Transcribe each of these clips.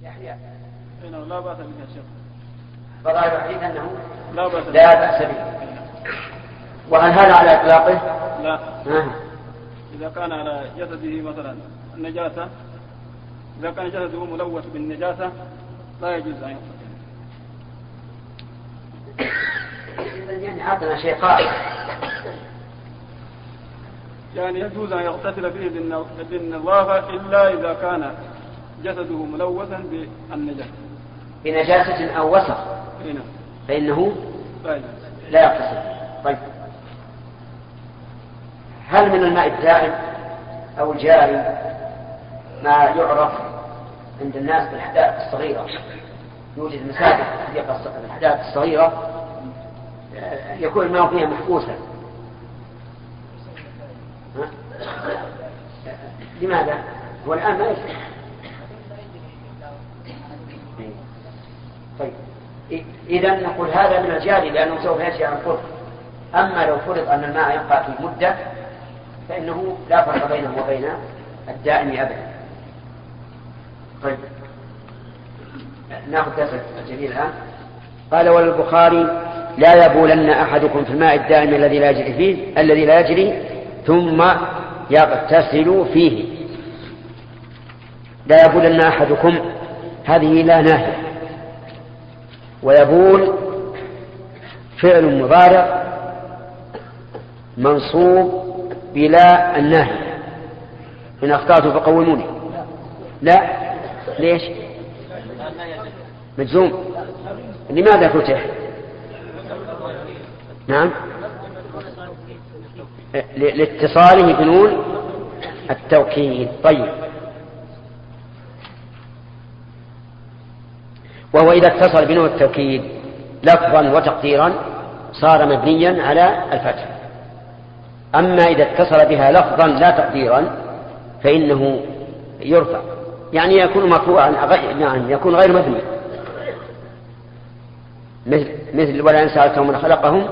يحيى إنه لا بأس به يا شيخ. فظاهر الحديث أنه لا بأس به. وهل هذا على إطلاقه؟ لا. إذا كان على جسده مثلا النجاسة، إذا كان جسده ملوث بالنجاسة لا يجوز أن يغتسل. يعني عطنا شيء قائم. يعني يجوز أن يغتسل فيه بالنظافة إلا إذا كان جسده ملوثا بالنجاسة، بنجاسة أو وسخ، فإنه لا يغتسل. طيب، هل من الماء الدائم أو الجاري ما يعرف عند الناس بالحدائق الصغيرة؟ يوجد مساجد في الحدائق الصغيرة يكون الماء فيها محبوسا. لماذا؟ هو الآن ما يجري. طيب، إذا نقول هذا من الجاري لأنه سوف يجري عن القرب. أما لو فرض أن الماء يبقى في مدة فإنه لا فرق بينه وبين الدائم أبدا. طيب، نأخذ درس الجديد الآن. قال: وللبخاري: لا يبولن أحدكم في الماء الدائم الذي لا يجري ثم يغتسل فيه. لا يبولن أحدكم، هذه لا ناهية، ويبول فعل مضارع منصوب بلا الناهية. إن أخطأت فقوموني. لا، ليش؟ مجزوم. لماذا فتح؟ نعم، لاتصاله بنون التوكيد. طيب، وهو إذا اتصل بنون التوكيد لفظا وتقديرا صار مبنيا على الفتح. أما إذا اتصل بها لفظا لا تقديرا فإنه يرفع، يعني يكون مرفوعا، يعني يكون غير مبني، مثل: ولئن سألتهم من خلقهم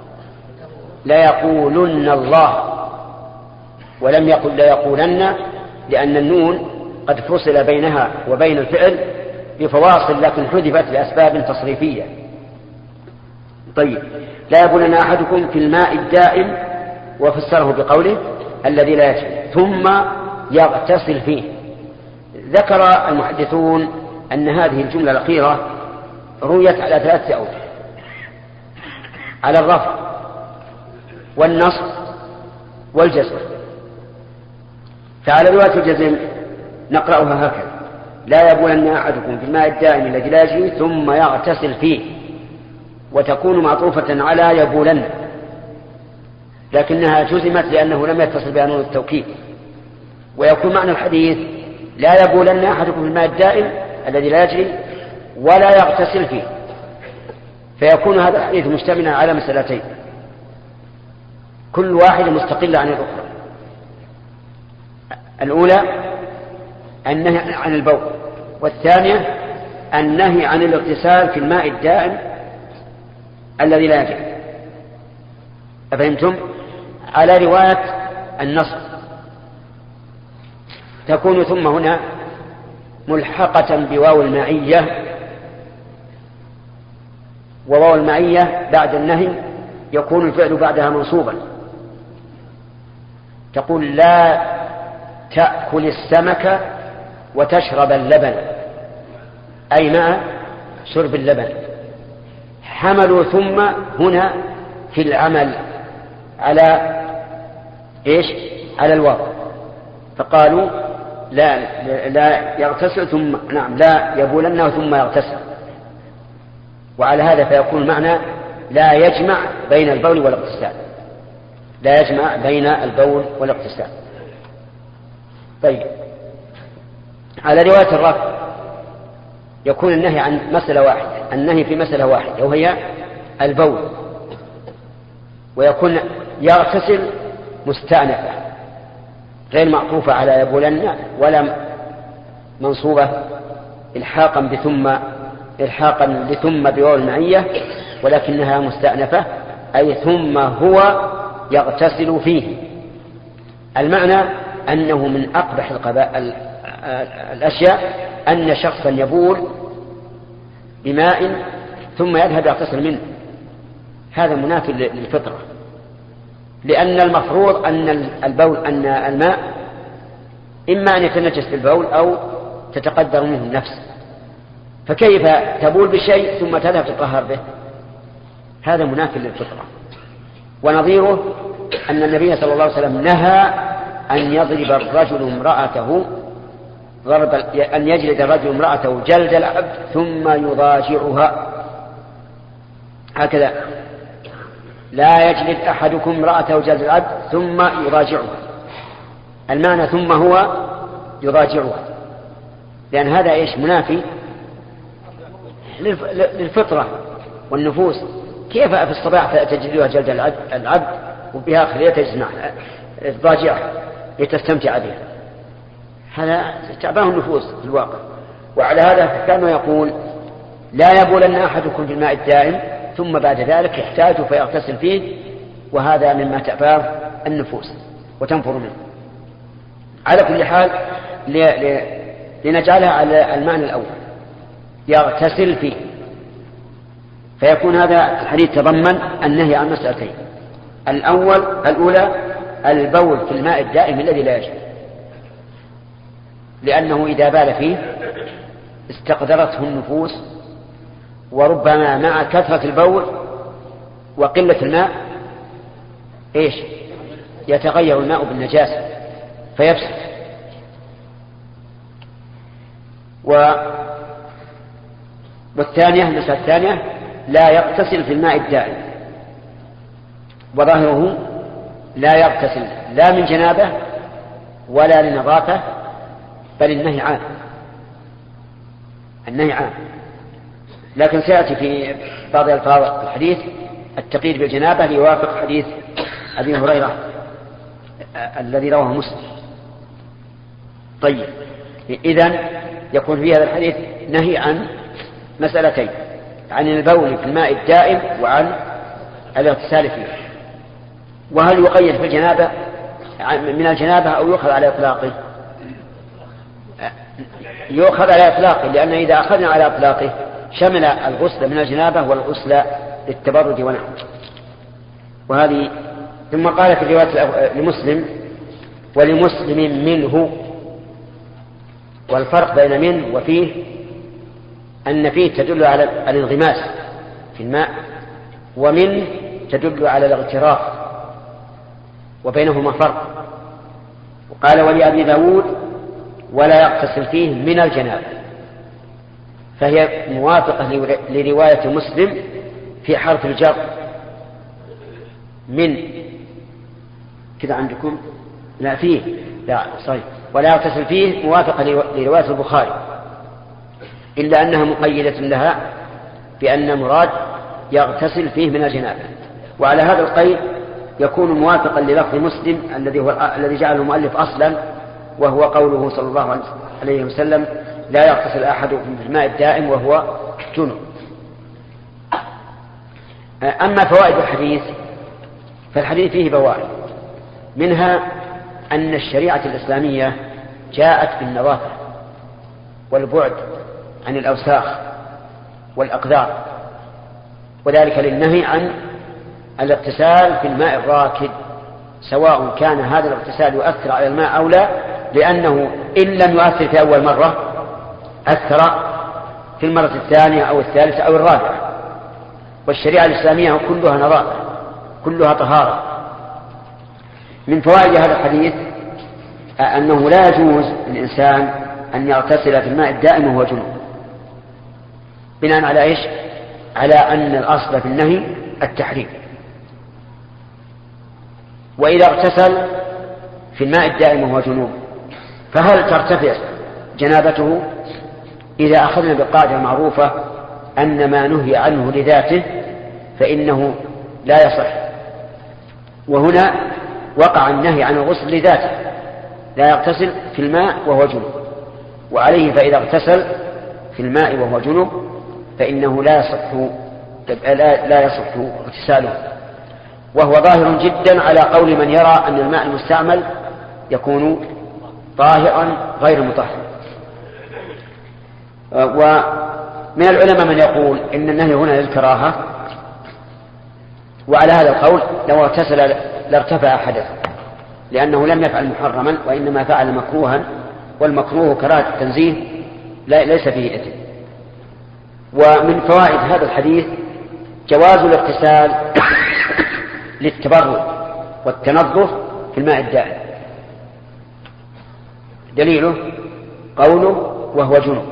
ليقولن الله، ولم يقل ليقولن، لأن النون قد فصل بينها وبين الفعل بفواصل لكن حذفت لأسباب تصريفية. طيب، لا يبولن أحدكم في الماء الدائم، وفسره بقوله الذي لا يجري ثم يغتسل فيه. ذكر المحدثون أن هذه الجملة الأخيرة رويت على 3 أوجه: على الرفع والنصب والجزم. فعلى رواية الجزم نقرأها هكذا: لا يبولن أحدكم في الماء الدائم الذي لا يجري ثم يغتسل فيه، وتكون معطوفة على يبولن، لكنها جزمت لأنه لم يتصل بها نون التوكيد. ويكون معنى الحديث: لا يبولن أحدكم في الماء الدائم الذي لا يجري ولا يغتسل فيه. فيكون هذا الحديث مشتملا على مسألتين، كل واحدة مستقلة عن الأخرى. الأولى النهي عن البول، والثانية النهي عن الاغتسال في الماء الدائم الذي لا يجري. أفهمتم؟ على رواية النصب تكون ثم هنا ملحقة بواو المعية، وواو المعية بعد النهي يكون الفعل بعدها منصوبا. تقول: لا تأكل السمك وتشرب اللبن، أي مع شرب اللبن. حملوا ثم هنا في العمل على إيش؟ على الواو، فقالوا لا يغتسل ثم لا يبولن ثم يغتسل. وعلى هذا فيكون المعنى لا يجمع بين البول والاغتسال، لا يجمع بين البول والاغتسال. طيب، على رواية الرفع يكون النهي عن مسألة واحدة، النهي في مسألة واحدة وهي البول، ويكون يغتسل مستأنفة غير معطوفة على يبولن ولا منصوبة إلحاقا لثم بواو المعية، ولكنها مستأنفة، أي ثم هو يغتسل فيه. المعنى أنه من أقبح الأشياء أن شخصا يبول بماء ثم يذهب يغتسل منه، هذا منافي للفطرة، لأن المفروض أن الماء إما أن يتنجس بالبول أو تتقدر منه النفس، فكيف تبول بشيء ثم تذهب تطهر به؟ هذا منافي للفطرة. ونظيره أن النبي صلى الله عليه وسلم نهى أن يضرب الرجل امرأته أن يجلد الرجل امرأته جلد العبد ثم يضاجعها، هكذا لا يجلد أحدكم امرأته جلد العبد ثم يضاجعها، المعنى ثم هو يضاجعها، لأن هذا إيش؟ منافي للفطرة والنفوس. كيف في الصباح تجلدها جلد العبد وبها آخر تجمع تضاجعها لتستمتع بها؟ هذا تعباه النفوس في الواقع. وعلى هذا كان يقول لا يبولن أحدكم في الماء الدائم ثم بعد ذلك يحتاج فيغتسل فيه، وهذا مما تعباه النفوس وتنفر منه. على كل حال لنجعلها على المعنى الأول، يغتسل فيه، فيكون هذا الحديث تضمن النهي عن مسألتين: الأولى البول في الماء الدائم الذي لا يجب، لأنه إذا بال فيه استقدرته النفوس، وربما مع كثرة البول وقلة الماء إيش؟ يتغير الماء بالنجاسة فيفسد. والثانية، المسألة الثانية لا يغتسل في الماء الدائم، وظاهره لا يغتسل لا من جنابه ولا لنظافة، بل النهي عام، النهي عام. لكن سيأتي في بعض ألفاظ الحديث التقييد بالجنابة ليوافق حديث أبي هريرة الذي رواه مسلم. طيب، إذن يكون في هذا الحديث نهي عن مسألتين: عن البول في الماء الدائم وعن الاغتسال فيه. وهل يقيد في الجنابة من الجنابة أو يؤخذ على إطلاقه؟ يؤخذ على إطلاقه، لأن إذا أخذنا على إطلاقه شمل الغسل من الجنابة والغسل للتبرد ونحوه. وهذه ثم قال في رواية لمسلم: ولمسلم منه. والفرق بين منه وفيه أن فيه تدل على الانغماس في الماء، ومن تدل على الاغتراف، وبينهما فرق. وقال ولأبي داود: ولا يغتسل فيه من الجنابة، فهي موافقة لرواية مسلم في حرف الجر من كذا عندكم، لا فيه، لا صحيح، ولا يغتسل فيه موافقة لرواية البخاري، إلا أنها مقيدة لها بأن مراد يغتسل فيه من الجنابة. وعلى هذا القيد يكون موافقا للفظ مسلم الذي جعله المؤلف أصلا، وهو قوله صلى الله عليه وسلم: لا يغتسل أحدكم في الماء الدائم وهو جنب. أما فوائد الحديث فالحديث فيه فوائد، منها أن الشريعة الإسلامية جاءت بالنظافة والبعد عن الأوساخ والأقذار، وذلك للنهي عن الاغتسال في الماء الراكد، سواء كان هذا الاغتسال يؤثر على الماء أو لا، لأنه إن لم يؤثر في أول مرة أثر في المرة الثانية أو الثالثة أو الرابعة. والشريعة الإسلامية كلها نظافة، كلها طهارة. من فوائد هذا الحديث أنه لا يجوز للإنسان أن يغتسل في الماء الدائم وهو جنوب، بناء على إيش؟ على أن الأصل في النهي التحريم. وإذا اغتسل في الماء الدائم وهو جنوب فهل ترتفع جنابته؟ إذا أخذنا بالقاعدة المعروفة أن ما نهي عنه لذاته فإنه لا يصح، وهنا وقع النهي عن الغسل لذاته، لا يغتسل في الماء وهو جنوب، وعليه فإذا اغتسل في الماء وهو جنوب فإنه لا يصح اغتساله. وهو ظاهر جدا على قول من يرى أن الماء المستعمل يكون طاهرا غير مطهر. ومن العلماء من يقول إن النهي هنا للكراهة، وعلى هذا القول لو اغتسل لارتفع حدثه، لأنه لم يفعل محرما وإنما فعل مكروها، والمكروه كراهة التنزيه ليس فيه إثم. ومن فوائد هذا الحديث جواز الاغتسال للتبرد والتنظف في الماء الدائم، دليله قوله وهو جنب.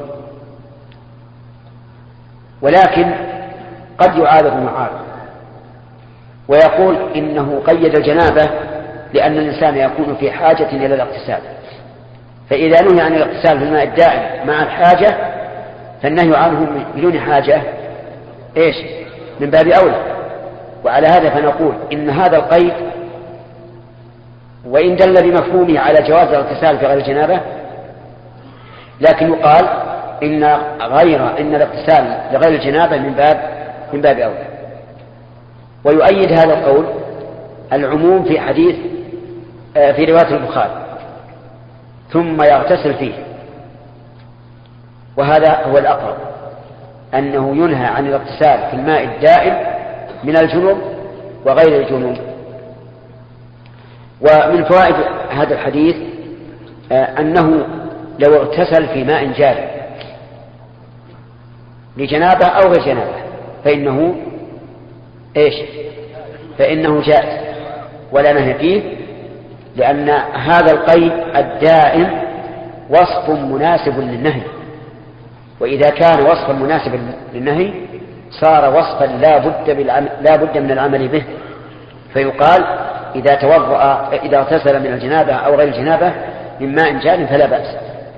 ولكن قد يعارض المعارض ويقول إنه قيد الجنابة لأن الإنسان يكون في حاجة إلى الاغتسال، فإذا نهي عن الاغتسال في الماء الدائم مع الحاجة فالنهي عنه بدون حاجة إيش من باب أولى. وعلى هذا فنقول إن هذا القيد وإن دل بمفهومه على جواز الاغتسال في غير الجنابة، لكن يقال إن الاغتسال لغير الجنابة من باب أولى. ويؤيد هذا القول العموم في حديث في رواية البخاري ثم يغتسل فيه، وهذا هو الأقرب، أنه ينهى عن الاغتسال في الماء الدائم من الجنوب وغير الجنوب. ومن فوائد هذا الحديث أنه لو اغتسل في ماء جاري لجنابه أو غير جنابه فإنه جائز ولا نهي فيه، لأن هذا القيد الدائم وصف مناسب للنهي، وإذا كان وصفا مناسبا للنهي صار وصفا لا بد من العمل به، فيقال إذا اغتسل من الجنابة أو غير الجنابة من ماء جار فلا بأس.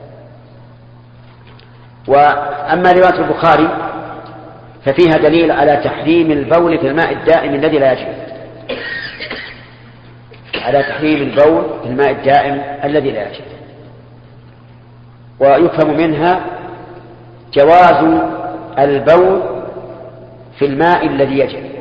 وأما رواية البخاري ففيها دليل على تحريم البول في الماء الدائم الذي لا يجري، على تحريم البول في الماء الدائم الذي لا يجري. ويفهم منها جواز البول في الماء الذي يجري،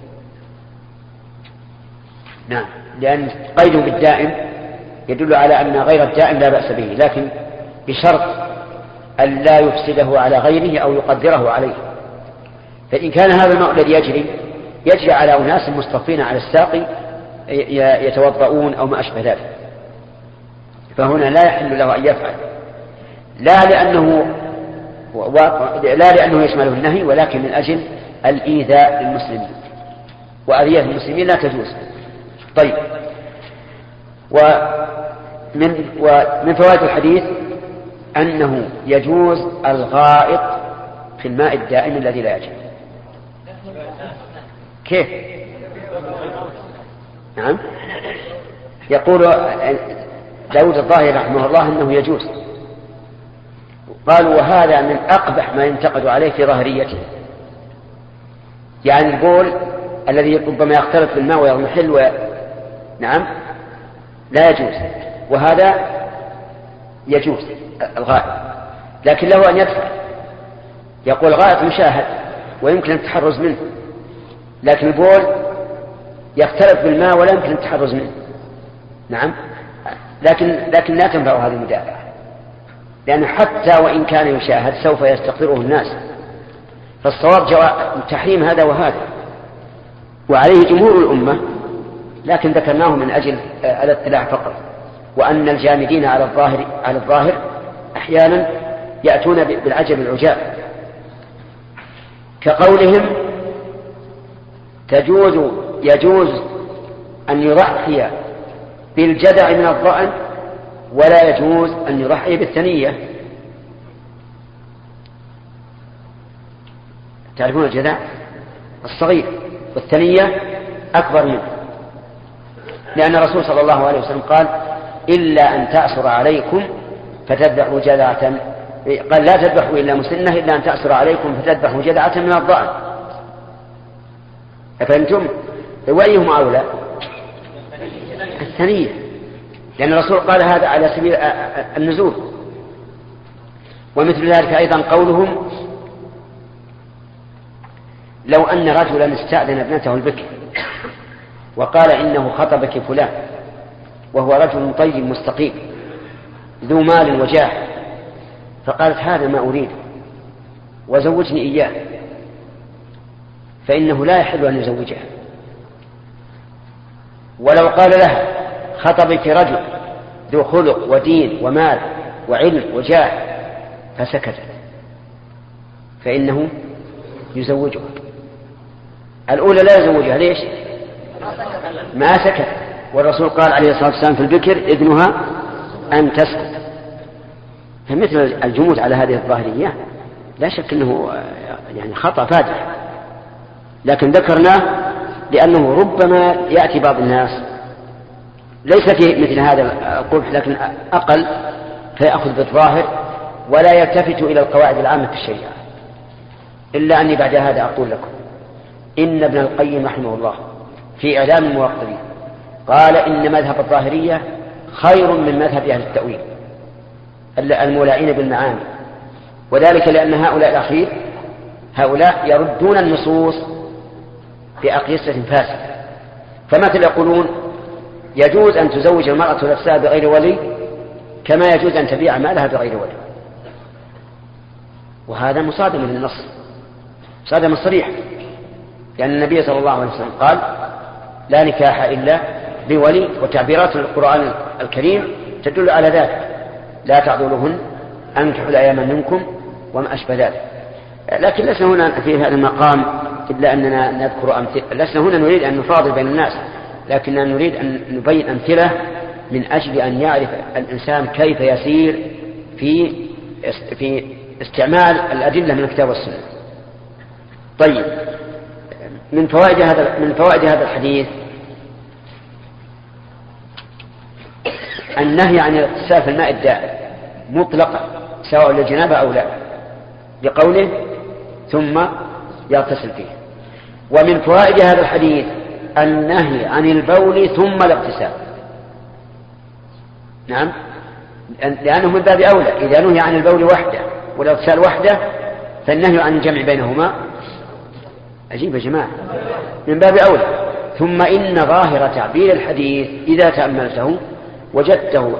نعم، لأن قيده بالدائم يدل على أن غير الدائم لا بأس به، لكن بشرط أن لا يفسده على غيره أو يقدره عليه. فإن كان هذا الماء الذي يجري على أناس مصطفين على الساقي يتوضؤون أو ما أشبه ذلك، فهنا لا يحل له أن يفعل، لا لأنه يشمله النهي، ولكن من أجل الإيذاء للمسلمين، وأذية المسلمين لا تجوز. طيب، ومن فوائد الحديث أنه يجوز الغائط في الماء الدائم الذي لا يجري. كيف؟ نعم، يقول داود الظاهري رحمه الله أنه يجوز. قالوا وهذا من أقبح ما ينتقد عليه في ظاهريته، يعني البول الذي ربما يختلط بالماء ويضمحل نعم لا يجوز، وهذا يجوز الغائط، لكن له أن يدفع. يقول الغائط مشاهد ويمكن التحرز منه، لكن البول يختلط بالماء ولا يمكن التحرز منه، نعم، لكن لا تنفع هذه المدافعة، لأن حتى وإن كان يشاهد سوف يستقره الناس، فالصواب تحريم هذا وهذا، وعليه جمهور الأمة، لكن ذكرناه من أجل الاطلاع فقط، وأن الجامدين على الظاهر أحيانا يأتون بالعجب العجاب، كقولهم يجوز أن يضحي بالجدع من الضأن ولا يجوز أن يضحي بالثنية. تعرفون الجدع الصغير والثنية أكبر منه، لأن الرسول صلى الله عليه وسلم قال إلا أن تأسر عليكم فتذبحوا جدعة، قال لا تذبحوا إلا مسنة إلا أن تأسر عليكم فتذبحوا جدعة من الضأن. أفهمتم؟ وأيهم أولى؟ الثنية، لأن الرسول قال هذا على سبيل النزول. ومثل ذلك أيضا قولهم لو أن رجلا استأذن ابنته البكر وقال إنه خطبك فلان وهو رجل طيب مستقيم ذو مال وجاه، فقالت هذا ما أريد وزوجني إياه، فإنه لا يحل أن يزوجها. ولو قال لها خطبك رجل ذو خلق ودين ومال وعلم وجاه فسكتت فإنه يزوجها. الأولى لا يزوجها، ليش؟ ما سكت، والرسول قال عليه الصلاة والسلام في البكر إذنها أن تسكت. فمثل الجمود على هذه الظاهرية لا شك أنه يعني خطأ فادح، لكن ذكرناه لأنه ربما يأتي بعض الناس ليس في مثل هذا القبح لكن أقل، فيأخذ بالظاهر ولا يلتفت إلى القواعد العامة في الشريعة. إلا أني بعد هذا أقول لكم إن ابن القيم رحمه الله في إعلام الموقرين قال إن مذهب الظاهرية خير من مذهب أهل التأويل المولعين بالمعاني، وذلك لأن هؤلاء الأخير يردون النصوص بأقيسة فاسدة. فمثل يقولون يجوز أن تزوج المرأة نفسها بغير ولي كما يجوز أن تبيع مالها بغير ولي، وهذا مصادم للنص، مصادم صريح، لأن النبي صلى الله عليه وسلم قال لا نكاح إلا بولي، وتعبيرات القرآن الكريم تدل على ذلك، لا تعضلوهن أنكحوا الأيام منكم وما أشبه ذلك. لكن لسنا هنا في هذا المقام إلا أننا نذكر أمثلة، لسنا هنا نريد أن نفاضل بين الناس، لكننا نريد أن نبين أمثلة من أجل أن يعرف الإنسان كيف يسير في استعمال الأدلة من الكتاب والسنة. طيب، من فوائد هذا الحديث النهي عن الاغتسال في الماء الدائم مطلقا سواء للجنابة أو لا، لقوله ثم يغتسل فيه. ومن فوائد هذا الحديث النهي عن البول ثم الاغتسال، نعم، لأنه من باب أولى. إذا نهي عن البول وحده والاغتسال وحده فالنهي عن الجمع بينهما عجيب يا جماعة، من باب أولى. ثم إن ظاهر تعبير الحديث إذا تأملته وجدته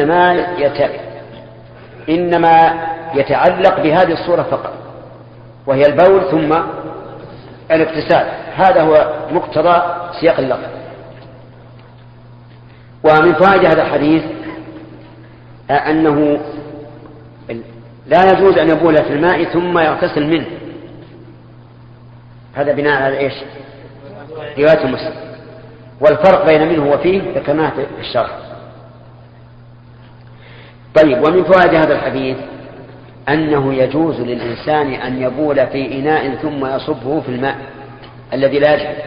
إنما يتعلق بهذه الصورة فقط، وهي البول ثم الاغتسال، هذا هو مقتضى سياق اللفظ. ومن فوائد هذا الحديث أنه لا يجوز أن يبول في الماء ثم يغتسل منه، هذا بناء على إيش؟ رواية مسلم. والفرق بين منه وفيه ذكرناه في الشرح. طيب، ومن فوائد هذا الحديث أنه يجوز للإنسان أن يبول في إناء ثم يصبه في الماء الذي لا يجب.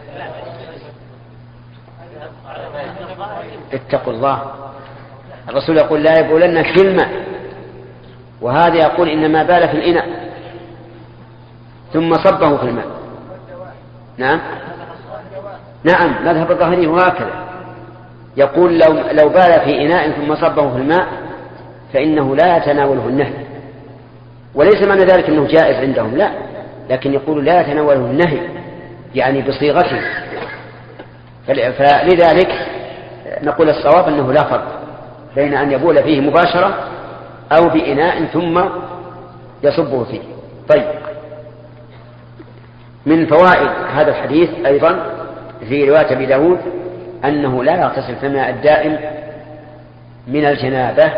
اتقوا الله، الرسول يقول لا يبولن في الماء، وهذا يقول إنما بال في الإناء ثم صبه في الماء. نعم مذهب الظاهري هو هكذا، يقول لو بال في إناء ثم صبه في الماء فإنه لا يتناوله النهي، وليس معنى ذلك أنه جائز عندهم، لا، لكن يقول لا يتناوله النهي يعني بصيغته. فلذلك نقول الصواب أنه لا فرق بين أن يبول فيه مباشرة أو بإناء ثم يصبه فيه. طيب، من فوائد هذا الحديث أيضا في رواية أبي داود أنه لا يغتسل في الماء الدائم من الجنابة،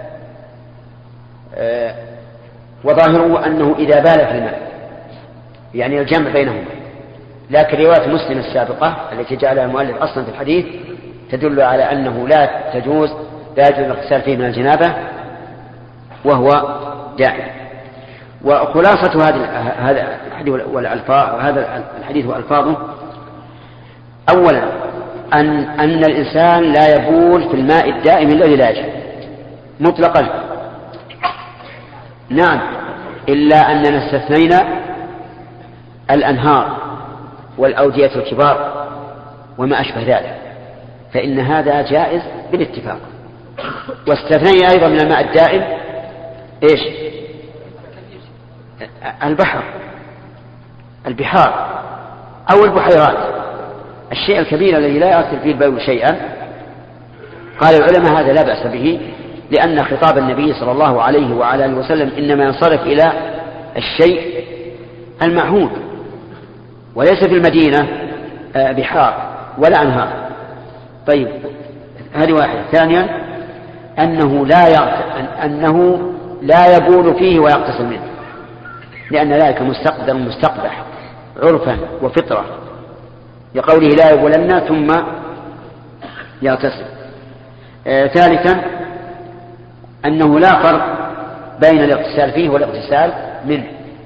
وظاهره أنه إذا بال في الماء يعني الجمع بينهما. لكن رواية مسلم السابقة التي جعلها المؤلف أصلا في الحديث تدل على أنه لا يجوز الاغتسال فيه من الجنابة وهو دائم. وخلاصة هذا الحديث وألفاظه: أولا أن الإنسان لا يبول في الماء الدائم الذي لا يجب مطلقا، نعم، إلا أننا استثنينا الأنهار والأودية الكبار وما أشبه ذلك، فإن هذا جائز بالاتفاق. واستثنينا أيضا من الماء الدائم إيش؟ البحار أو البحيرات، الشيء الكبير الذي لا يأثر فيه البول شيئا. قال العلماء هذا لا بأس به، لأن خطاب النبي صلى الله عليه وعلى آله وسلم إنما ينصرف إلى الشيء المعهود، وليس في المدينة بحار ولا أنهار. طيب هذه واحدة. ثانيا أنه لا يبول فيه ويغتسل منه، لأن ذلك مستقبح عرفا وفطرة، لقوله لا يبولن ثم يغتسل. ثالثا أنه لا فرق بين الاغتسال فيه والاغتسال منه،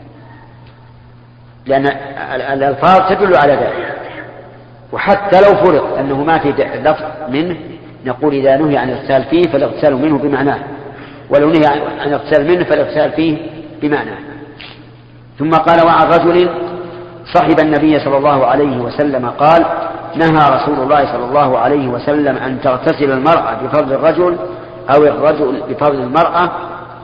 لأن الألفاظ تدل على ذلك. وحتى لو فرض أنه ما في لفظ منه نقول إذا نهي عن الاغتسال فيه فالاغتسال منه بمعناه، ولو نهي عن الاغتسال منه فالاغتسال فيه بمعناه. ثم قال وعن رجل صحب النبي صلى الله عليه وسلم قال نهى رسول الله صلى الله عليه وسلم أن تغتسل المرأة بفضل الرجل أو الرجل بفضل المرأة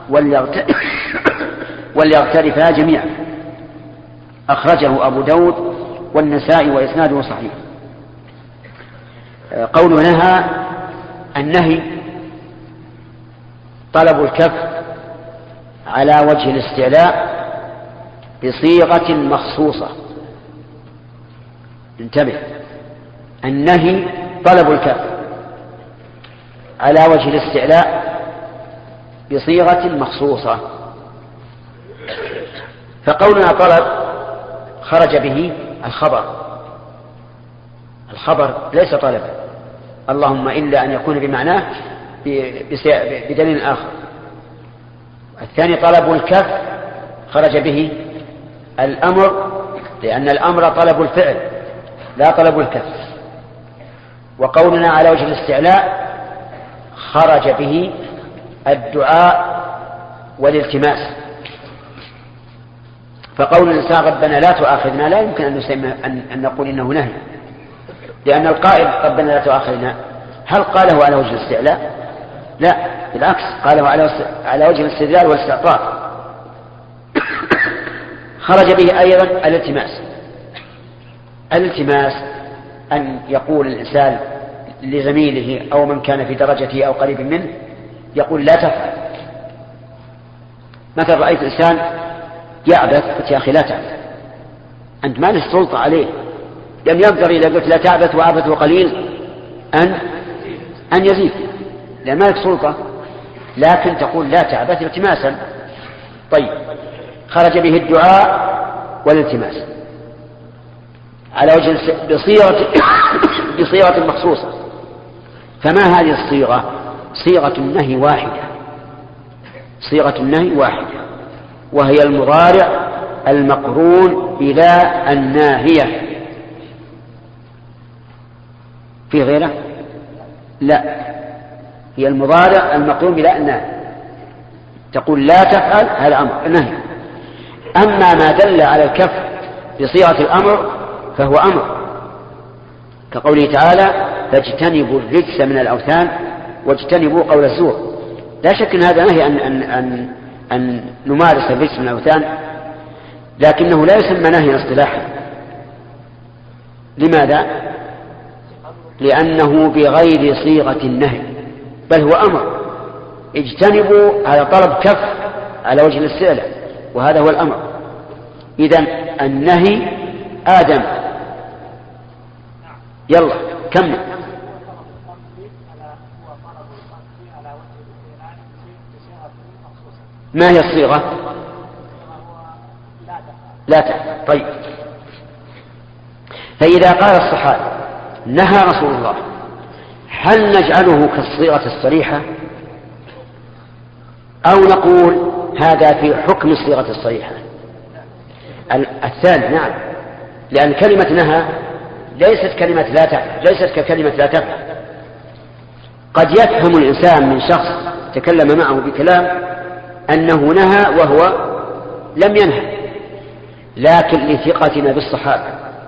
وليغترفا جميعا. أخرجه أبو داود والنسائي وإسناده صحيح. قول نهى، النهي طلب الكف على وجه الاستعلاء بصيغة مخصوصة. انتبه، النهي طلب الكف على وجه الاستعلاء بصيغة مخصوصة. فقولنا طلب خرج به الخبر ليس طلبا، اللهم إلا أن يكون بمعناه بدليل آخر. الثاني طلب الكف خرج به الأمر، لأن الأمر طلب الفعل لا طلب الكف. وقولنا على وجه الاستعلاء خرج به الدعاء والالتماس. فقول الإنسان ربنا لا تؤاخذنا لا يمكن أن نقول إنه نهي، لأن القائل ربنا لا تؤاخذنا هل قاله على وجه الاستعلاء؟ لا، بالعكس قاله على وجه الاستدلال والاستعطاف. خرج به أيضا الالتماس أن يقول الإنسان لزميله أو من كان في درجته أو قريب منه يقول لا تفعل. مثلا رأيت إنسان يعبث قلت يا أخي لا تعبث، أنت ما لك سلطة عليه، لم يقدر إذا قلت لا تعبث وعبثه قليل أن يزيد، لأن ما لك سلطة، لكن تقول لا تعبث التماسا. طيب خرج به الدعاء والالتماس على وجه بصيغة مخصوصة. فما هذه الصيغة؟ صيغة النهي واحدة، وهي المضارع المقرون بلا الناهية. في غيره؟ لا، هي المضارع المقرون بلا الناهية. تقول لا تفعل هذا أمر نهي. أما ما دل على الكف بصيغة الأمر فهو أمر، كقوله تعالى فاجتنبوا الرجس من الأوثان واجتنبوا قول الزور. لا شك أن هذا نهي أن نمارس الرجس من الأوثان، لكنه لا يسمى نهيا اصطلاحا. لماذا؟ لأنه بغير صيغة النهي، بل هو أمر. اجتنبوا هذا طلب كف على وجه الاستعلاء، وهذا هو الأمر. إذن النهي آدم. يلا كمل. ما هي الصيغة؟ لا تفعل. طيب، فإذا قال الصحابي نهى رسول الله هل نجعله كالصيغة الصريحة أو نقول هذا في حكم الصيغة الصريحة؟ الثاني نعم، لأن كلمة نهى ليست كلمة لا تفعل، ليست ككلمة لا تفعل. قد يفهم الإنسان من شخص تكلم معه بكلام أنه نهى وهو لم ينهى، لكن لثقتنا بالصحابة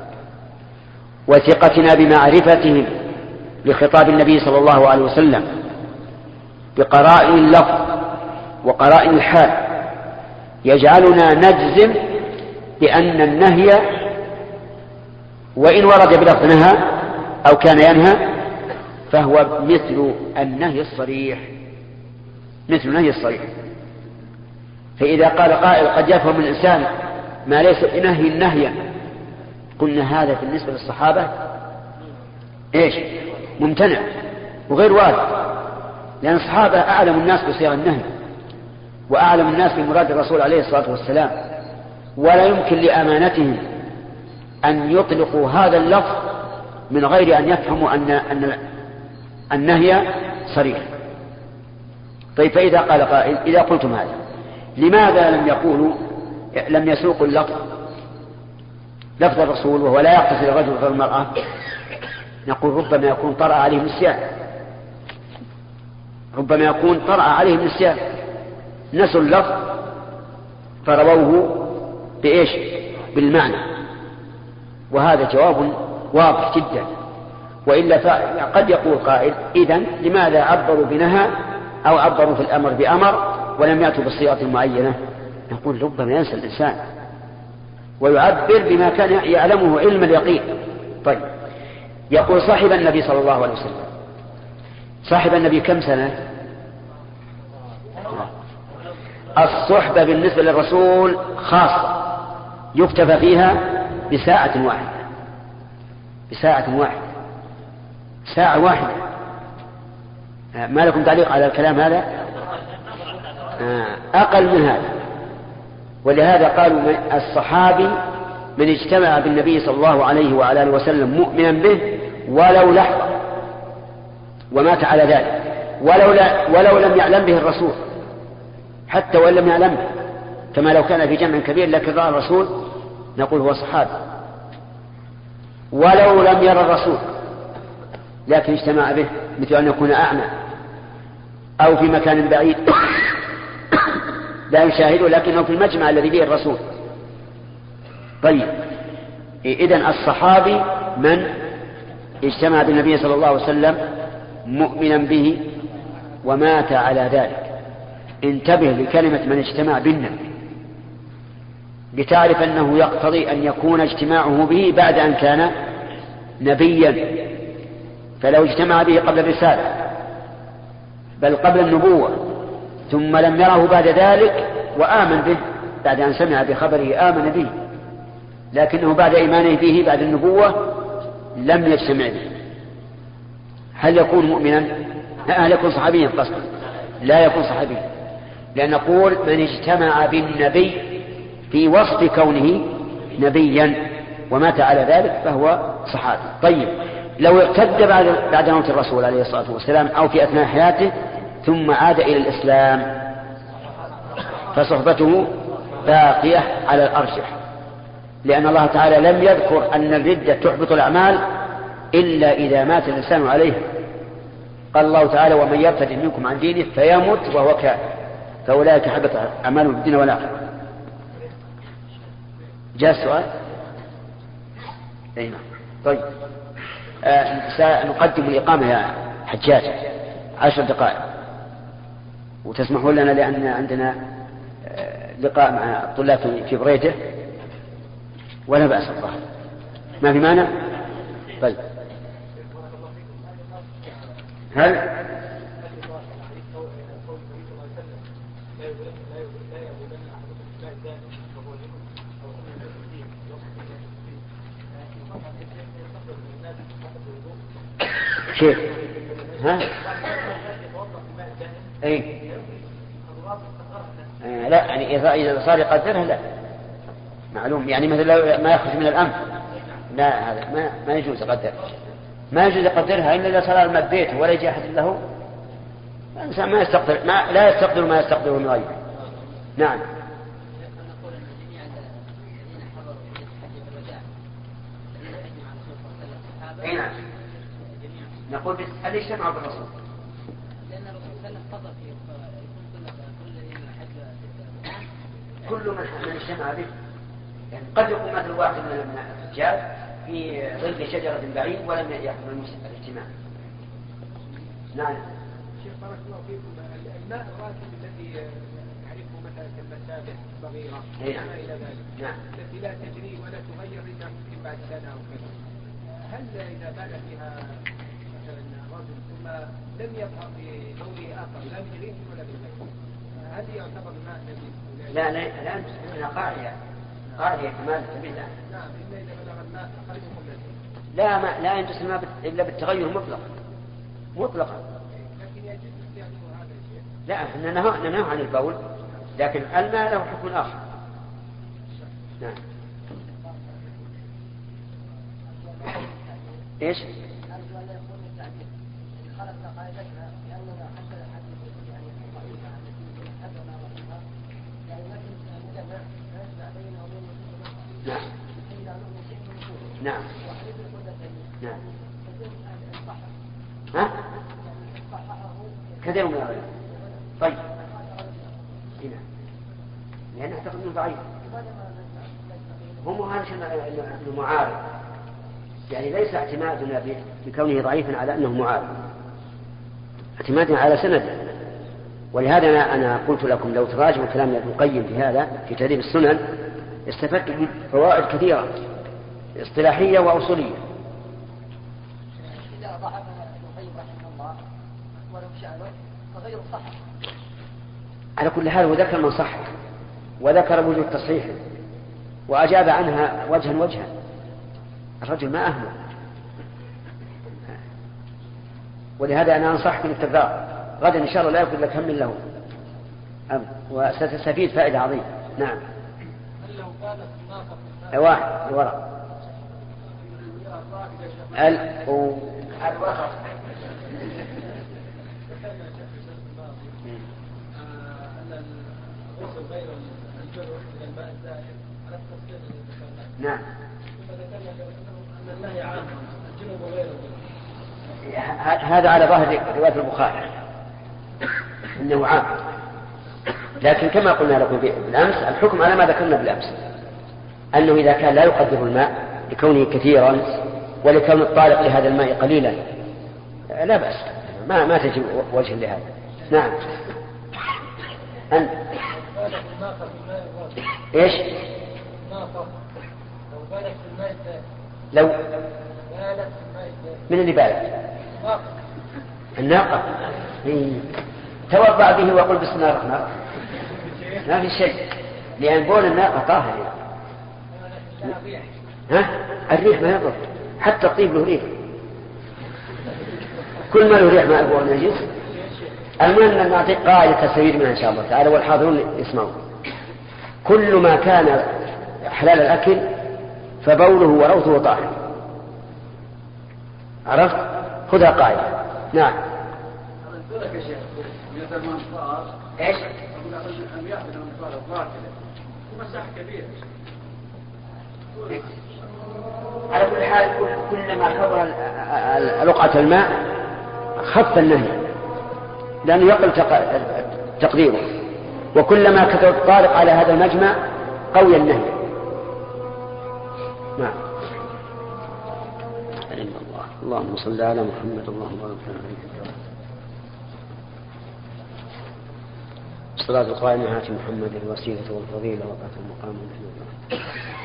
وثقتنا بمعرفتهم لخطاب النبي صلى الله عليه وسلم بقرائن اللفظ وقرائن الحال يجعلنا نجزم بأن النهي وإن ورد بلفظ نهى أو كان ينهى فهو مثل النهي الصريح. فإذا قال قائل قد يفهم الإنسان ما ليس بنهي نهيا، قلنا هذا بالنسبة للصحابة إيش؟ ممتنع وغير وارد، لأن الصحابة أعلم الناس بصيغ النهي وأعلم الناس بمراد الرسول عليه الصلاة والسلام، ولا يمكن لأمانتهم أن يطلقوا هذا اللفظ من غير أن يفهموا أن النهي صريح. طيب فإذا قال قائل إذا قلتم هذا لماذا لم يسوقوا لفظ الرسول وهو لا يقتصر الرجل والمرأة؟ نقول ربما يكون طرأ عليهم النسيان، نسوا اللفظ فرووه بإيش؟ بالمعنى، وهذا جواب واضح جدا. وإلا قد يقول قائل إذن لماذا عبروا بنهى أو عبروا في الأمر بأمر ولم يأتوا بالصيغة المعينة؟ نقول ربما ينسى الإنسان ويعبر بما كان يعلمه علم اليقين. طيب يقول صاحب النبي صلى الله عليه وسلم، صاحب النبي كم سنة؟ الصحبة بالنسبة للرسول خاصة يكتفى فيها بساعة واحدة، ساعة واحدة. ما لكم تعليق على الكلام هذا؟ أقل من هذا. ولهذا قالوا الصحابي من اجتمع بالنبي صلى الله عليه وعلى آله وسلم مؤمنا به ولو لحظة ومات على ذلك، ولو لم يعلم به الرسول، حتى وإن لم يعلم به، كما لو كان في جمع كبير لكن رأى الرسول نقول هو صحابي. ولو لم يرى الرسول لكن اجتمع به، مثل أن يكون أعمى أو في مكان بعيد لا يشاهده لكنه في المجمع الذي به الرسول. طيب إذن الصحابي من اجتمع بالنبي صلى الله عليه وسلم مؤمنا به ومات على ذلك. انتبه لكلمة من اجتمع بالنبي لتعرف أنه يقتضي أن يكون اجتماعه به بعد أن كان نبيا، فلو اجتمع به قبل الرسالة بل قبل النبوة ثم لم يره بعد ذلك وآمن به بعد أن سمع بخبره آمن به، لكنه بعد إيمانه به بعد النبوة لم يجتمع به، هل يكون مؤمنا؟ هل يكون صحابيا؟ قصدا لا يكون صحابيا، لأن نقول من اجتمع بالنبي في وصف كونه نبيا ومات على ذلك فهو صحابي. طيب لو ارتد بعد موت الرسول عليه الصلاة والسلام أو في أثناء حياته ثم عاد إلى الإسلام فصحبته باقية على الأرجح، لأن الله تعالى لم يذكر أن الردة تحبط الأعمال إلا إذا مات الإنسان عليها. قال الله تعالى ومن يرتد منكم عن دينه فيمت وهو كافر فأولئك حبط أعمالهم في الدين والآخرة. جاء السؤال؟ أي نعم. طيب سنقدم الإقامة يا حجاج 10 دقائق وتسمحوا لنا لأن عندنا لقاء مع الطلاب في بريته ولا بأس الظاهر، ما في مانع. طيب هل شيء اي لا يعني إذا صار يقدرها لا معلوم، يعني مثل ما يخرج من الأنف لا هذا ما يجوز يقدر، ما يجوز يقدرها إلا إذا صار الماء بيته ولا يجي أحد له. الإنسان لا يستقدر ما يستقدره من غيره. نعم. أي نعم. نقول هل اجتمعوا بالرسول؟ لأن الرسول صلى الله عليه وسلم فضل في كل الذين حج كل من اجتمع به، يعني قد يكون مثل واحد من الرجال في ظل شجرة بعيد ولم يحضر الاجتماع. نعم. شيخ بارك الله فيكم، الماء الراكد الذي نعرفه مثلا كالمسابح الصغيرة وما إلى ذلك التي لا تجري ولا تغير إلا ممكن بعد سنة أو كذا، هل إذا بال فيها مثلا رجل ثم لم يظهر بلون آخر لا بجريح ولا بالماء هل يعتبر الماء الذي لا لا أنت منها قاعدة كمال السبيل. نعم إلا إذا بلغ الماء قلبه قبلته. لا ينجس الماء إلا بالتغير مطلقا. لكن يجب استعمال هذا الشيء. لا احنا نهى عن البول، لكن الماء له حكم آخر. نعم. ايش؟ نعم. نعم. نعم. ها؟ كثير من العلماء. طيب. هنا. لأن أعتقد أنه ضعيف. هم هذا أنه معارض. يعني ليس اعتمادنا بكونه ضعيفا على أنه معارض. اعتمادنا على سند. ولهذا أنا قلت لكم لو تراجعوا كلام ابن القيم في هذا في تهذيب السنن استفدت فوائد كثيرة اصطلاحية وأصولية. إذا ضعف ابن القيم رحمه الله ولو شأنه فغير صح. على كل حال وذكر من صح وذكر وجود تصحيح وأجاب عنها وجها. الرجل ما أهمل. ولهذا أنا أنصحكم التكرار. غدا إن شاء الله لا يكون لك هم له وستستفيد فائدة عظيمة. نعم. هل لو كانت الناقة واحد الورق الورق أن الغسل غير الجرح من الماء الزائد على التفصيل الذي ذكرناه. نعم. ثم ذكرنا أن النهي عام الجنوب وغير الجنوب. هذا على ظاهر رواية البخاري إنه عام، لكن كما قلنا لكم بالأمس الحكم على ما ذكرنا بالأمس أنه إذا كان لا يقدر الماء لكونه كثيرا ولكون الطارق لهذا الماء قليلا لا بأس، ما تجي وجه لهذا. نعم. إيش؟ لو من اللي بالك؟ الناقة. توضأ به وقل بسم الله الرحمن الرحيم ما في شيء، لأن بول الناقة طاهر. الريح ما يضر، حتى الطيب له ريح، كل ما له ريح ما هو نجس. المهم أن نعطيك قاعدة تستفيد منها إن شاء الله تعالى والحاضرون يسمعون. كل ما كان حلال الأكل فبوله وروثه طاهر. عرفت؟ خذها قاعدة. نعم. ايش؟ على كل حال كلما كبر رقعة الماء خف النهي لأنه يقل تقديره، وكلما كثر الطارق على هذا المجمع قوي النهي. نعم. اللهم صل على محمد. اللهم بارك عليه. الصلاة القائمة هات محمد الوسيلة والفضيلة وقت المقام ونحن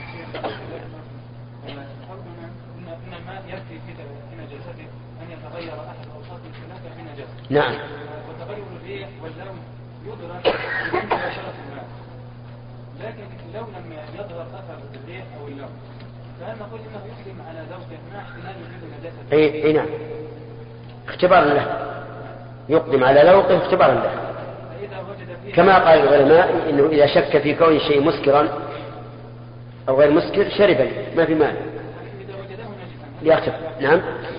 إن الماء يكفي في نجاسته أن يتغير أحد أوصاف الثلاثة في نجاسته. نعم. وتغير الريح واللون يدرك بمباشرة الماء، لكن لو لم يظهر أثر الريح أو اللون فهل نقول إنه يقدم على ذوقه مع احتمال وجود نجاسة؟ أي نعم، اختبارا له، يقدم على ذوقه اختبارا له، كما قال العلماء إنه إذا شك في كون شيء مسكرا أو غير مسكر شرب ما في مال ليختبر. نعم.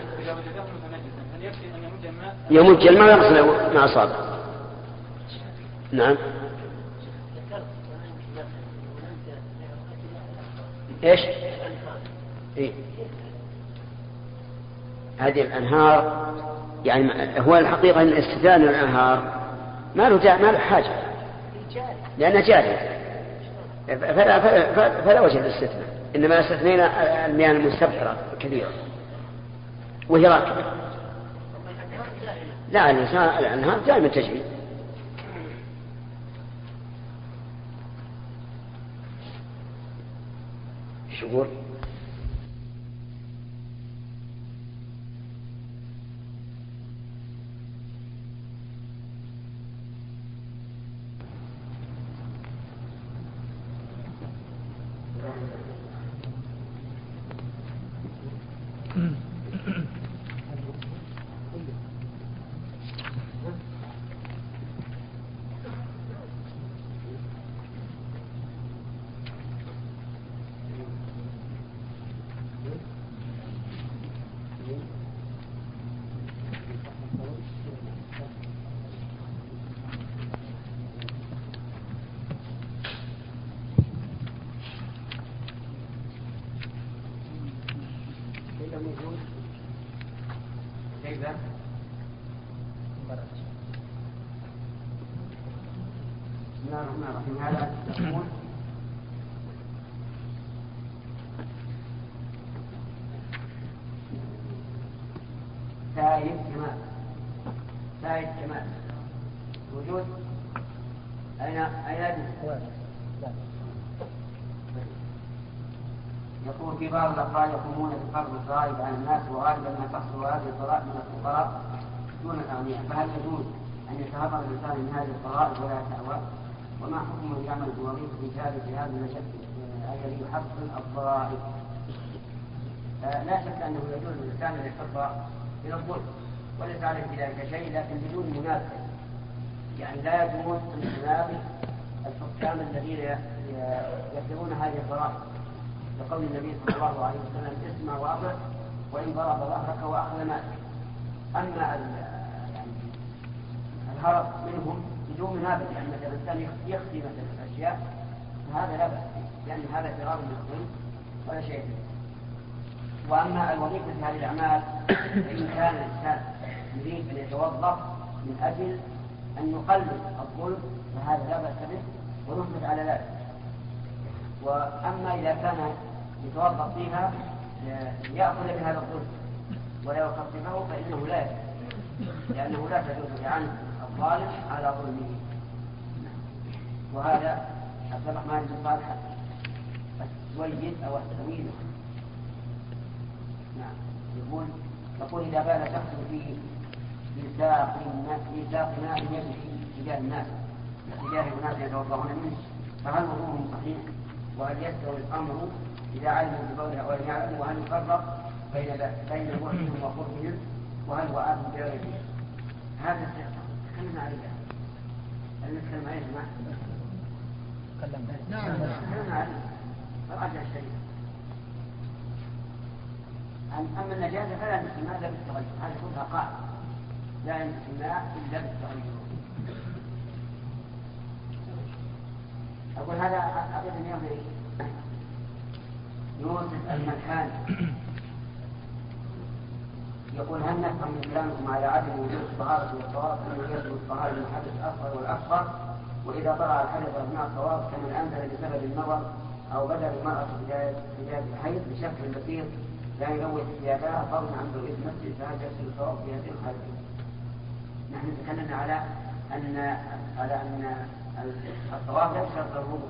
يمج الماء ويغسل مع أصابعه. نعم. ايش؟ إيه؟ هذه الأنهار يعني هو الحقيقة أن استثناء الأنهار ما له حاجة لأنها جارية، فلا وجه للاستثناء، إنما استثنينا المياه المستبحرة كثيرا وهي راكبة. لا، الأنهار دائما تجري. شكور. كيف؟ بسم الله الرحمن الرحيم. هذا يقول سائد كمال وجود أين يقول في بعض الأفراد يقومون بفرض الفرائض على الناس وغالبا ما تحصل هذه الفرائض من الفقراء دون الأغنياء، فهل يجوز أن يتهرب الإنسان من هذه الفرائض ولا يتعوى؟ وما حكمه يعمل بوظيفة ثابتة في هذا المجال الذي يحصل الفرائض؟ لا شك أنه يجوز للإنسان أن يتفرغ إلى الظلم وليس عليه بذلك شيء، لكن بدون منافسة. يعني لا يجوز أن تنافس الحكام الذين يفرضون هذه الفرائض، لقول النبي صلى الله عليه وسلم: اسمع وأطع وإن ضرب ظهرك وأخذ مالك. أما الهرب منهم بدون منافسة، يعني مثلا الإنسان يخفي مثلا الأشياء، فهذا لا بأس به، لأن هذا فرار من الظلم ولا شيء فيه. وأما الوظيفة في هذه الأعمال فإن كان الإنسان يريد أن يتوظف من أجل أن يقلل الظلم فهذا لا بأس به ونثبت على ذلك. وأما إذا كان يتوظف فيها يأخذ بهذا الظلم ولا يخففه فإنه لا يجوز، لأنه لا تجوز إعانة الظالم على ظلمه. وهذا عبد الرحمن بن صالح السويد أو السويد. نعم. يقول إذا بال شخص في ميثاق ماء يجري تجاه الناس تجاه الناس يتوضؤون منه، فهل وضوءهم صحيح؟ وهل يستوي الأمر إذا علموا بقولها أو لم يعلموا؟ وهل يفرق بين بعدهم وقربهم؟ وهل هو آثم بغيره؟ هذا تكلمنا عليه. هل نتكلم عليه جماعة؟ تكلمنا عليه فراجع الشريعة. أما النجاسة فلا يمكن إلا بالتغير، هذه كلها قاعدة، لا يمكن إلا بالتغير. أقول هذا أعتقد اليوم يوسف المكان يقول: هل نفهم من كلامكم على عدم وجود الطهارة والطواف أنه يجب الطهارة من الحدث الأصغر والأكبر، وإذا طلع الحدث أثناء الطواف كمن أنزل بسبب النظر أو بدأ المرأة بداية الحيض بشكل بسيط لا يلوث ثيابها فضلا عن ترويج المسجد، فهل يغسل الطواف في هذه الحالة؟ نحن تكلمنا على أن الطواف لا يشترط الوضوء.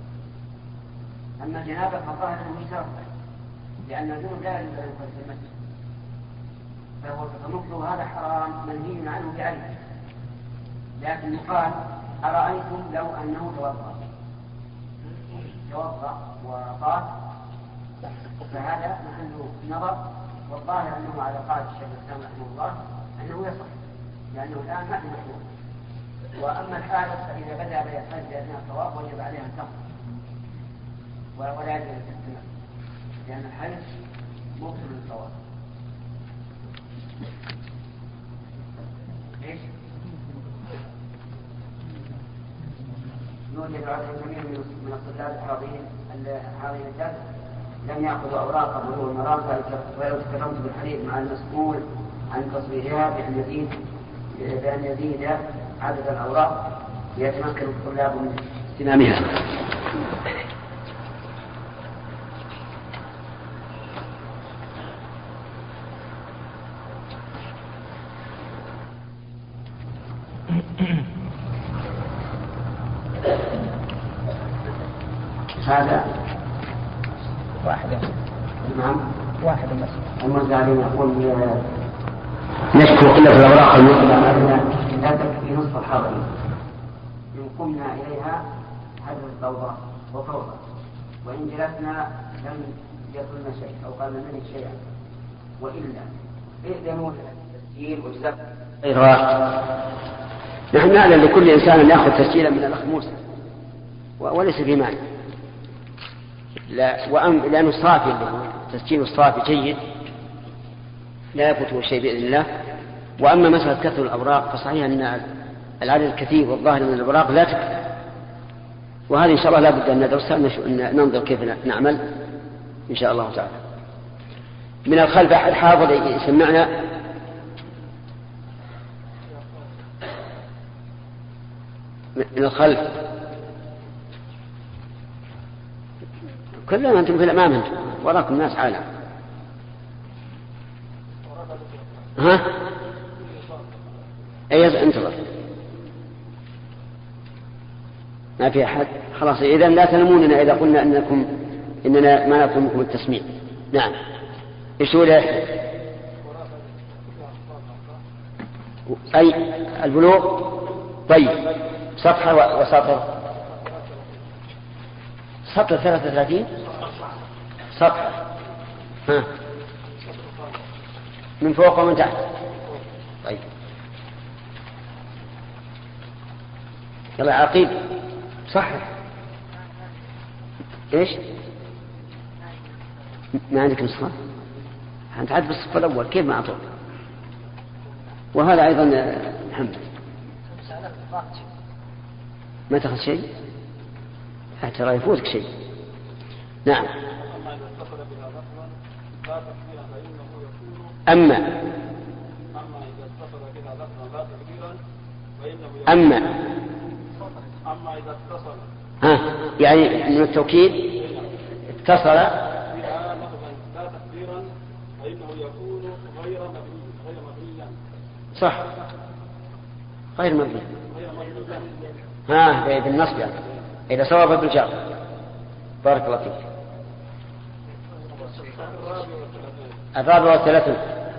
أما الجنابة فالظاهر أنه يشترط، لأن الجنوب لا يجوز أن يدخل في المسجد، فمثله هذا حرام منهي عنه بعينه. لكن يقال: أرأيتم لو أنه توضأ وطاف، فهذا محل نظر، والظاهر أنه على قاعدة الشيخ الإسلام رحمه الله أنه يصح، لأنه الآن ما في محظور. وأما الحادث فإذا بدأ بيحتاج بأثناء الطواف وجب عليها أن تقف ولا يجب أن تستمر، لأن الحادث مبطل للطواف. ليش؟ يوجد عدد كبير من الطلاب الحاضرين الدرس لم يأخذوا أوراق بلوغ المرام، ولو تكلمت بالحديث مع المسؤول عن تصويرها بأن يزيد عدد الأوراق ليتمكن الطلاب من استلامها. هذا واحدة. نعم واحدة بس. المزارعين يقول: نشكو قلة الأوراق الموجودة أمامنا لا تكفي نصف الحاضرين، إن قمنا إليها حدث الضوضاء وفوضى، وإن جلسنا لم يصلنا شيء أو قال منك شيئا، وإلا إذنوا التسجيل وجزاء غيرها. نحن نعلم لكل إنسان أن يأخذ تسجيلا من الأخ موسى وليس في مانع، لأنه الصافي تسجيل الصافي جيد لا يفوته شيء بإذن الله. وأما مسألة كثر الأوراق فصحيح أن العدد الكثير والظاهر من الأوراق لا تكفي، وهذه إن شاء الله لا بد أن ندرسها، ننظر كيف نعمل إن شاء الله تعالى. من الخلف أحد حاضر يسمعنا من الخلف. كلنا أنتم في الأمام، أنتم وراكم ناس عالم. ها أي انتظر، ما في أحد. خلاص إذا لا تلموننا إذا قلنا إننا ما نطلب منكم التسميع. نعم. إيش هو أي البلوغ؟ طيب صفحة وسطر. سطر 33 صفحة. ها من فوق ومن تحت. طيب يلا عقيل صحح. ايش ما عندك نسخة؟ أنت عاد بالصف الأول كيف ما أعطوك؟ وهذا أيضا محمد ما تأخذ شيء ترى يفوتك شيء. نعم. أما إذا اتصل يعني من التوكيد اتصل بها لفظا لا تقديرا فإنه يكون غير مبنيا. صح غير مبني. بالنصب يعني إذا صوب بالجر. بارك الله فيك. 34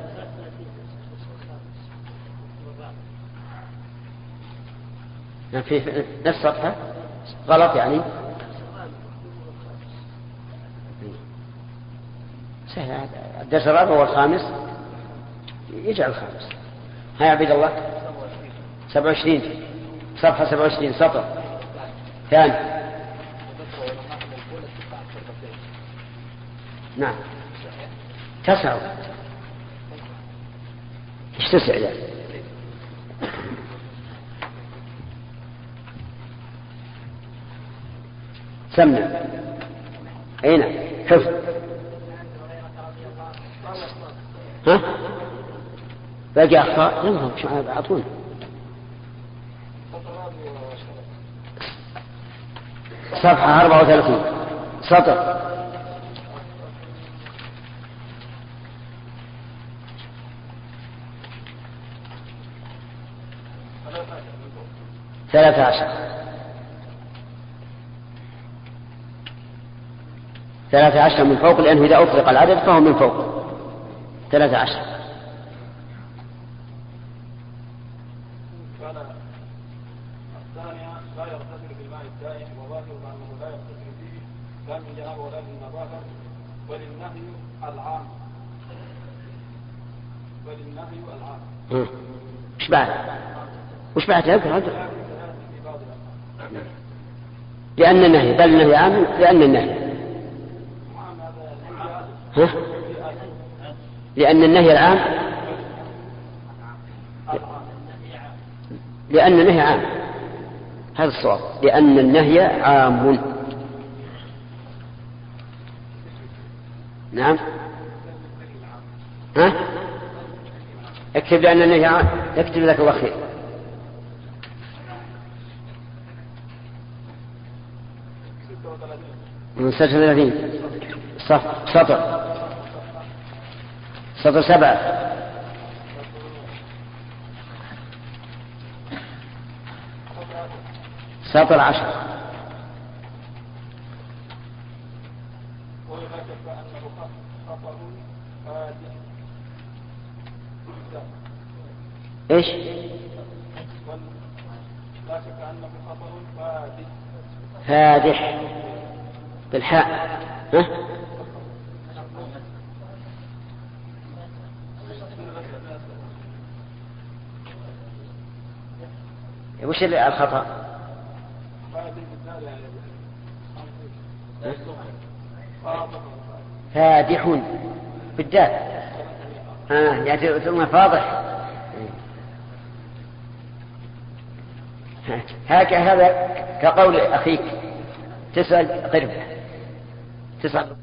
في نفس الصفحة غلط يعني. سهل. الدرس الرابع والخامس يجعل الخامس. ها يا عبد الله 27 صفحة 27 سطر ثاني. نعم 9. ايش 9 يعني؟ سمنا اين حفظ. ها باقي أخطاء ينظر مش أعطونا. صفحة 34 سطر 13 من فوق، لأنه إذا أطلق العدد فهو من فوق 13. الثانية لا يغتسل بالماء الدائم، وواجب أنه لا يغتسل فيه لا من جنابة ولا من نظافة، وللنهي العام. وش بعد يقرأ لأن النهي بل النهي عام لأن النهي لأن النهي العام لأن النهي عام. هذا الصواب لأن النهي عام. نعم اكتب لأن النهي عام. اكتب لك الله خير. من 36 سطر 7 سطر 10. ايش لا شك أنه خطر فادح بالحاء. وش الخطأ؟ فادح بالدال. يعني ثم فاضح. هذا كقول أخيك تسأل قرب تسأل